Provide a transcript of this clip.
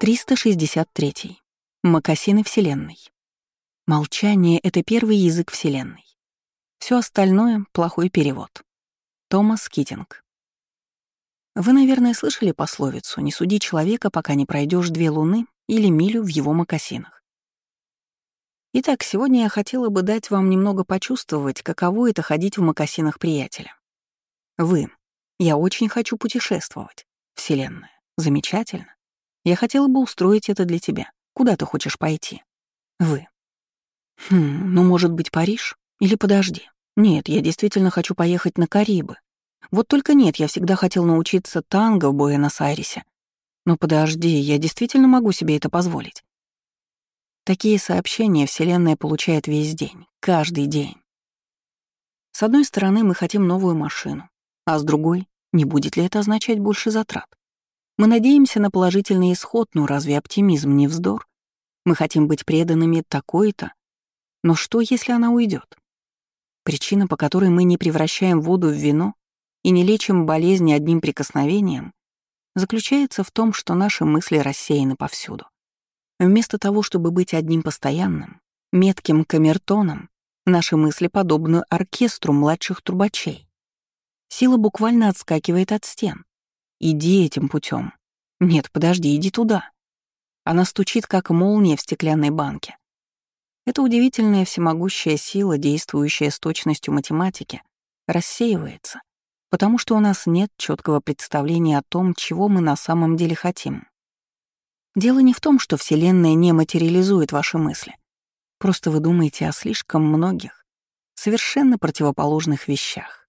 363. Мокасины Вселенной. Молчание — это первый язык Вселенной. Все остальное — плохой перевод. Томас Китинг. Вы, наверное, слышали пословицу «Не суди человека, пока не пройдешь 2 луны или милю в его мокасинах». Итак, сегодня я хотела бы дать вам немного почувствовать, каково это ходить в мокасинах приятеля. Вы. Я очень хочу путешествовать. Вселенная. Замечательно. Я хотела бы устроить это для тебя. Куда ты хочешь пойти? Вы. Ну, может быть, Париж? Или подожди. Нет, я действительно хочу поехать на Карибы. Вот только нет, я всегда хотел научиться танго в Буэнос-Айресе. Но подожди, я действительно могу себе это позволить. Такие сообщения Вселенная получает весь день, каждый день. С одной стороны, мы хотим новую машину, а с другой, не будет ли это означать больше затрат? Мы надеемся на положительный исход, но разве оптимизм не вздор? Мы хотим быть преданными такой-то. Но что, если она уйдет? Причина, по которой мы не превращаем воду в вино и не лечим болезни одним прикосновением, заключается в том, что наши мысли рассеяны повсюду. Вместо того, чтобы быть одним постоянным, метким камертоном, наши мысли подобны оркестру младших трубачей. Сила буквально отскакивает от стен. Иди этим путем. Нет, подожди, иди туда. Она стучит, как молния в стеклянной банке. Эта удивительная всемогущая сила, действующая с точностью математики, рассеивается, потому что у нас нет четкого представления о том, чего мы на самом деле хотим. Дело не в том, что Вселенная не материализует ваши мысли. Просто вы думаете о слишком многих, совершенно противоположных вещах.